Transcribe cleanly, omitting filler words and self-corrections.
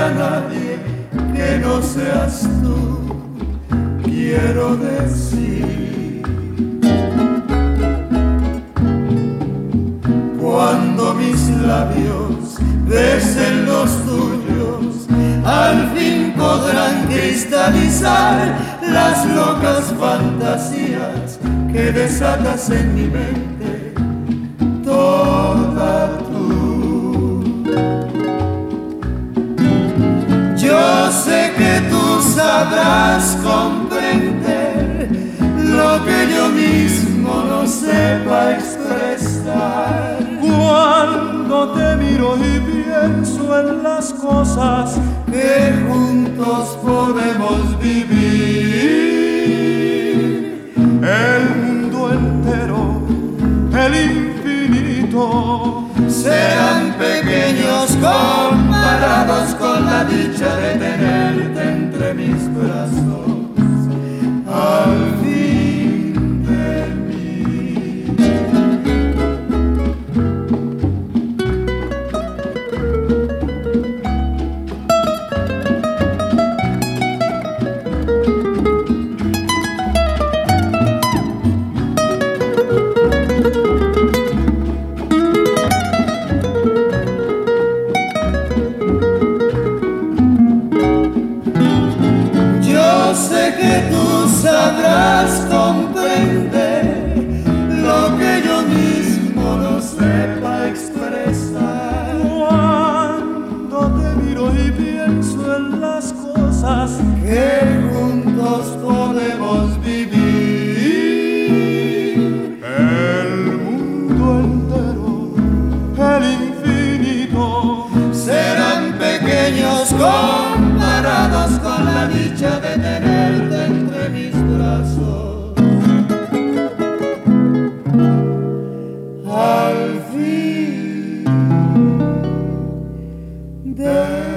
haya nadie que no seas tú, quiero decir. Cuando mis labios besen los tuyos, al fin podrán cristalizar las locas fantasías que desatas en mi mente, toda tú. Yo sé que tú sabrás comprender lo que yo mismo no sepa expresar. Cuando te miro y pienso en las cosas que juntos podemos vivir, el mundo entero, el infinito, serán pequeños comparados con la dicha de tenerte entre mis brazos al fin de mí. Sé que tú sabrás comprender lo que yo mismo no sepa expresar. Cuando te miro y pienso en las cosas que juntos podemos vivir, el mundo entero, el infinito, serán pequeños comparados con la dicha de tenerte entre mis brazos al fin de